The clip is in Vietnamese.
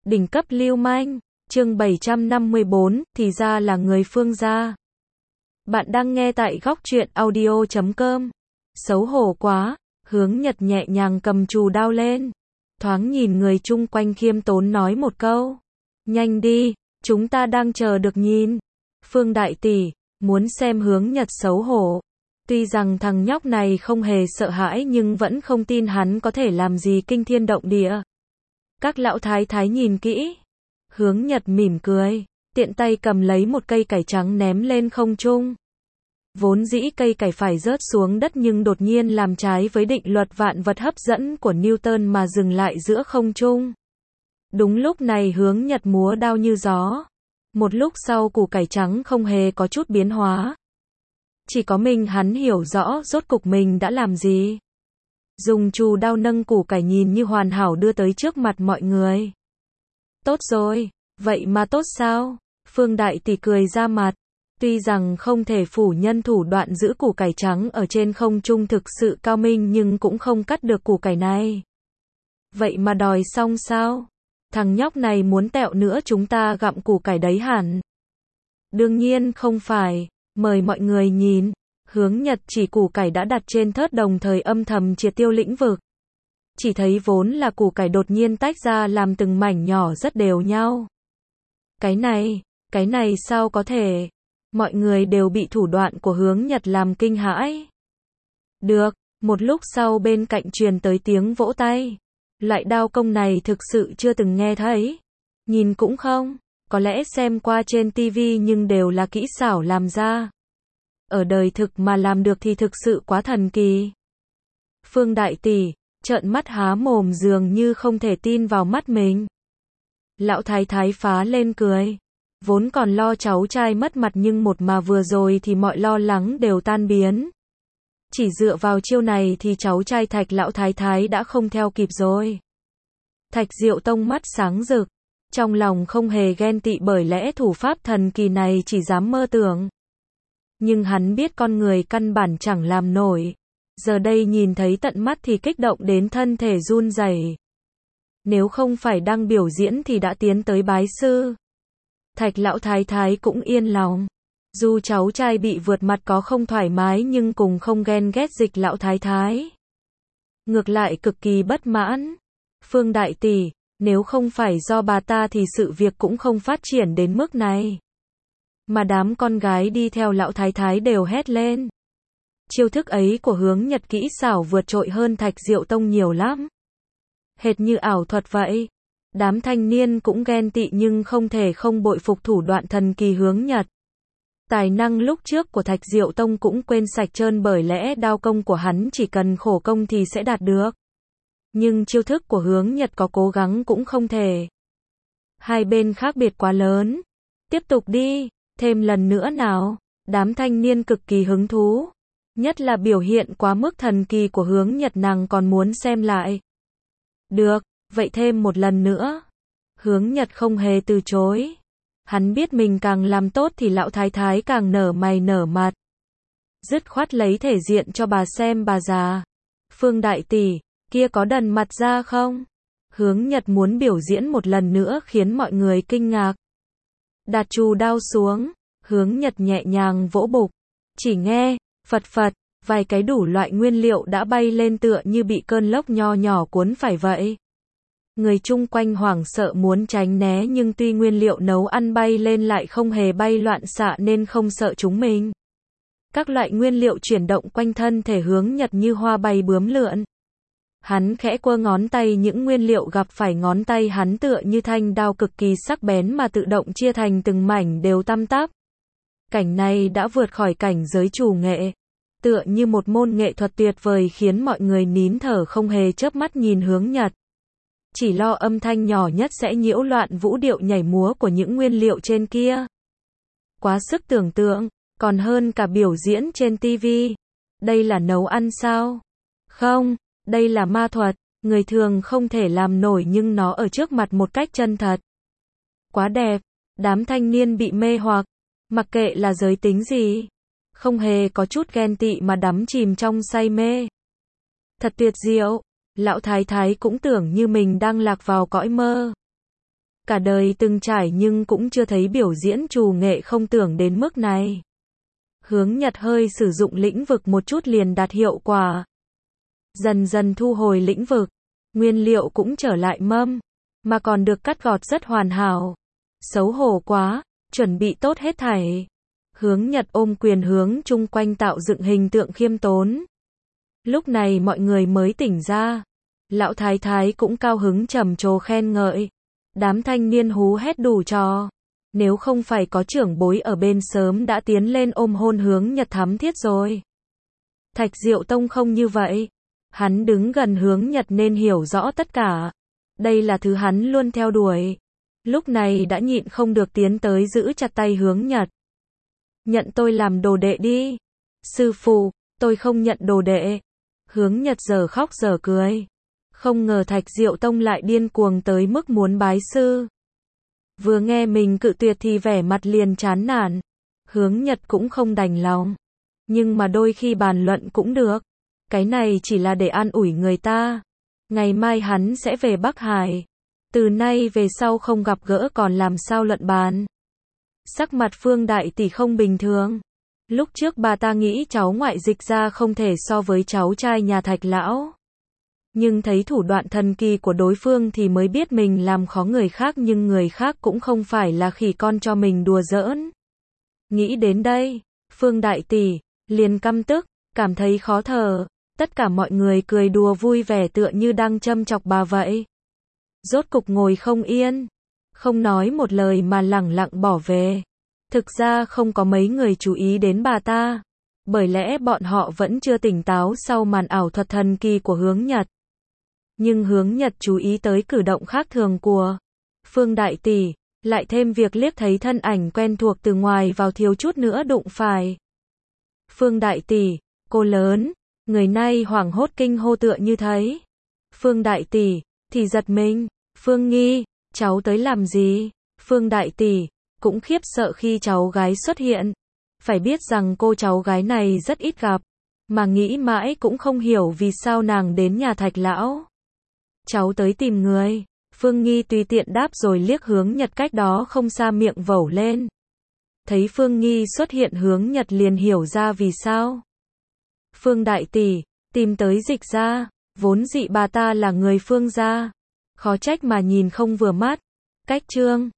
Đỉnh cấp lưu manh, chương 754, thì ra là người Phương gia. Bạn đang nghe tại góc truyện audio.com. Xấu hổ quá, Hướng Nhật nhẹ nhàng cầm chù đao lên. Thoáng nhìn người chung quanh khiêm tốn nói một câu. Nhanh đi, chúng ta đang chờ được nhìn. Phương đại tỷ, muốn xem Hướng Nhật xấu hổ. Tuy rằng thằng nhóc này không hề sợ hãi nhưng vẫn không tin hắn có thể làm gì kinh thiên động địa. Các lão thái thái nhìn kỹ. Hướng Nhật mỉm cười, tiện tay cầm lấy một cây cải trắng ném lên không trung. Vốn dĩ cây cải phải rớt xuống đất nhưng đột nhiên làm trái với định luật vạn vật hấp dẫn của Newton mà dừng lại giữa không trung. Đúng lúc này Hướng Nhật múa đao như gió. Một lúc sau củ cải trắng không hề có chút biến hóa. Chỉ có mình hắn hiểu rõ rốt cục mình đã làm gì. Dùng chù đao nâng củ cải nhìn như hoàn hảo đưa tới trước mặt mọi người. Tốt rồi, vậy mà tốt sao? Phương đại tỷ cười ra mặt. Tuy rằng không thể phủ nhận thủ đoạn giữ củ cải trắng ở trên không trung thực sự cao minh nhưng cũng không cắt được củ cải này. Vậy mà đòi xong sao? Thằng nhóc này muốn tẹo nữa chúng ta gặm củ cải đấy hẳn. Đương nhiên không phải, mời mọi người nhìn. Hướng Nhật chỉ củ cải đã đặt trên thớt đồng thời âm thầm triệt tiêu lĩnh vực. Chỉ thấy vốn là củ cải đột nhiên tách ra làm từng mảnh nhỏ rất đều nhau. Cái này sao có thể? Mọi người đều bị thủ đoạn của Hướng Nhật làm kinh hãi. Được, một lúc sau bên cạnh truyền tới tiếng vỗ tay. Loại đao công này thực sự chưa từng nghe thấy. Nhìn cũng không, có lẽ xem qua trên tivi nhưng đều là kỹ xảo làm ra. Ở đời thực mà làm được thì thực sự quá thần kỳ. Phương đại tỷ, trợn mắt há mồm dường như không thể tin vào mắt mình. Lão thái thái phá lên cười. Vốn còn lo cháu trai mất mặt nhưng một mà vừa rồi thì mọi lo lắng đều tan biến. Chỉ dựa vào chiêu này thì cháu trai Thạch lão thái thái đã không theo kịp rồi. Thạch Diệu Tông mắt sáng rực. Trong lòng không hề ghen tị bởi lẽ thủ pháp thần kỳ này chỉ dám mơ tưởng. Nhưng hắn biết con người căn bản chẳng làm nổi. Giờ đây nhìn thấy tận mắt thì kích động đến thân thể run rẩy. Nếu không phải đang biểu diễn thì đã tiến tới bái sư. Thạch lão thái thái cũng yên lòng. Dù cháu trai bị vượt mặt có không thoải mái nhưng cùng không ghen ghét Dịch lão thái thái. Ngược lại cực kỳ bất mãn. Phương đại tỷ, nếu không phải do bà ta thì sự việc cũng không phát triển đến mức này. Mà đám con gái đi theo lão thái thái đều hét lên. Chiêu thức ấy của Hướng Nhật kỹ xảo vượt trội hơn Thạch Diệu Tông nhiều lắm. Hệt như ảo thuật vậy. Đám thanh niên cũng ghen tị nhưng không thể không bội phục thủ đoạn thần kỳ Hướng Nhật. Tài năng lúc trước của Thạch Diệu Tông cũng quên sạch trơn bởi lẽ đao công của hắn chỉ cần khổ công thì sẽ đạt được. Nhưng chiêu thức của Hướng Nhật có cố gắng cũng không thể. Hai bên khác biệt quá lớn. Tiếp tục đi, thêm lần nữa nào. Đám thanh niên cực kỳ hứng thú. Nhất là biểu hiện quá mức thần kỳ của Hướng Nhật nàng còn muốn xem lại. Được, vậy thêm một lần nữa. Hướng Nhật không hề từ chối. Hắn biết mình càng làm tốt thì lão thái thái càng nở mày nở mặt. Dứt khoát lấy thể diện cho bà xem bà già. Phương đại tỷ, kia có đần mặt ra không? Hướng Nhật muốn biểu diễn một lần nữa khiến mọi người kinh ngạc. Đặt chù đao xuống, Hướng Nhật nhẹ nhàng vỗ bục. Chỉ nghe, phật phật, vài cái đủ loại nguyên liệu đã bay lên tựa như bị cơn lốc nho nhỏ cuốn phải vậy. Người chung quanh hoảng sợ muốn tránh né nhưng tuy nguyên liệu nấu ăn bay lên lại không hề bay loạn xạ nên không sợ chúng mình. Các loại nguyên liệu chuyển động quanh thân thể Hướng Nhật như hoa bay bướm lượn. Hắn khẽ quơ ngón tay những nguyên liệu gặp phải ngón tay hắn tựa như thanh đao cực kỳ sắc bén mà tự động chia thành từng mảnh đều tăm tắp. Cảnh này đã vượt khỏi cảnh giới chủ nghệ. Tựa như một môn nghệ thuật tuyệt vời khiến mọi người nín thở không hề chớp mắt nhìn Hướng Nhật. Chỉ lo âm thanh nhỏ nhất sẽ nhiễu loạn vũ điệu nhảy múa của những nguyên liệu trên kia. Quá sức tưởng tượng, còn hơn cả biểu diễn trên tivi. Đây là nấu ăn sao? Không, đây là ma thuật, người thường không thể làm nổi nhưng nó ở trước mặt một cách chân thật. Quá đẹp, đám thanh niên bị mê hoặc, mặc kệ là giới tính gì. Không hề có chút ghen tị mà đắm chìm trong say mê. Thật tuyệt diệu. Lão thái thái cũng tưởng như mình đang lạc vào cõi mơ. cả đời từng trải nhưng cũng chưa thấy biểu diễn trù nghệ không tưởng đến mức này. Hướng Nhật hơi sử dụng lĩnh vực một chút liền đạt hiệu quả. Dần dần thu hồi lĩnh vực, nguyên liệu cũng trở lại mâm, mà còn được cắt gọt rất hoàn hảo. Xấu hổ quá, chuẩn bị tốt hết thảy. Hướng Nhật ôm quyền hướng chung quanh tạo dựng hình tượng khiêm tốn. Lúc này mọi người mới tỉnh ra. Lão thái thái cũng cao hứng trầm trồ khen ngợi. Đám thanh niên hú hét đủ trò. Nếu không phải có trưởng bối ở bên sớm đã tiến lên ôm hôn Hướng Nhật thắm thiết rồi. Thạch Diệu Tông không như vậy. Hắn đứng gần Hướng Nhật nên hiểu rõ tất cả. Đây là thứ hắn luôn theo đuổi. Lúc này đã nhịn không được tiến tới giữ chặt tay Hướng Nhật. Nhận tôi làm đồ đệ đi. Sư phụ, tôi không nhận đồ đệ. Hướng Nhật giờ khóc giờ cười. Không ngờ Thạch Diệu Tông lại điên cuồng tới mức muốn bái sư. Vừa nghe mình cự tuyệt thì vẻ mặt liền chán nản. Hướng Nhật cũng không đành lòng. Nhưng mà đôi khi bàn luận cũng được. Cái này chỉ là để an ủi người ta. Ngày mai hắn sẽ về Bắc Hải. Từ nay về sau không gặp gỡ còn làm sao luận bàn. Sắc mặt Phương đại tỷ không bình thường. Lúc trước bà ta nghĩ cháu ngoại Dịch ra không thể so với cháu trai nhà Thạch lão. Nhưng thấy thủ đoạn thần kỳ của đối phương thì mới biết mình làm khó người khác nhưng người khác cũng không phải là khỉ con cho mình đùa giỡn. Nghĩ đến đây, Phương đại tỷ liền căm tức, cảm thấy khó thở. Tất cả mọi người cười đùa vui vẻ tựa như đang châm chọc bà vậy. Rốt cục ngồi không yên, không nói một lời mà lẳng lặng bỏ về. Thực ra không có mấy người chú ý đến bà ta, bởi lẽ bọn họ vẫn chưa tỉnh táo sau màn ảo thuật thần kỳ của Hướng Nhật. Nhưng Hướng Nhật chú ý tới cử động khác thường của Phương đại tỷ, lại thêm việc liếc thấy thân ảnh quen thuộc từ ngoài vào thiếu chút nữa đụng phải. Phương đại tỷ, cô lớn, người nay hoảng hốt kinh hô tựa như thấy. Phương đại tỷ, thì giật mình, Phương Nghi, cháu tới làm gì? Phương đại tỷ, cũng khiếp sợ khi cháu gái xuất hiện. Phải biết rằng cô cháu gái này rất ít gặp, mà nghĩ mãi cũng không hiểu vì sao nàng đến nhà Thạch lão. Cháu tới tìm người. Phương Nghi tùy tiện đáp rồi liếc Hướng Nhật cách đó không xa miệng vẩu lên. Thấy Phương Nghi xuất hiện Hướng Nhật liền hiểu ra vì sao. Phương đại tỷ, tìm tới Dịch ra, vốn dị bà ta là người Phương gia. Khó trách mà nhìn không vừa mắt. Cách chương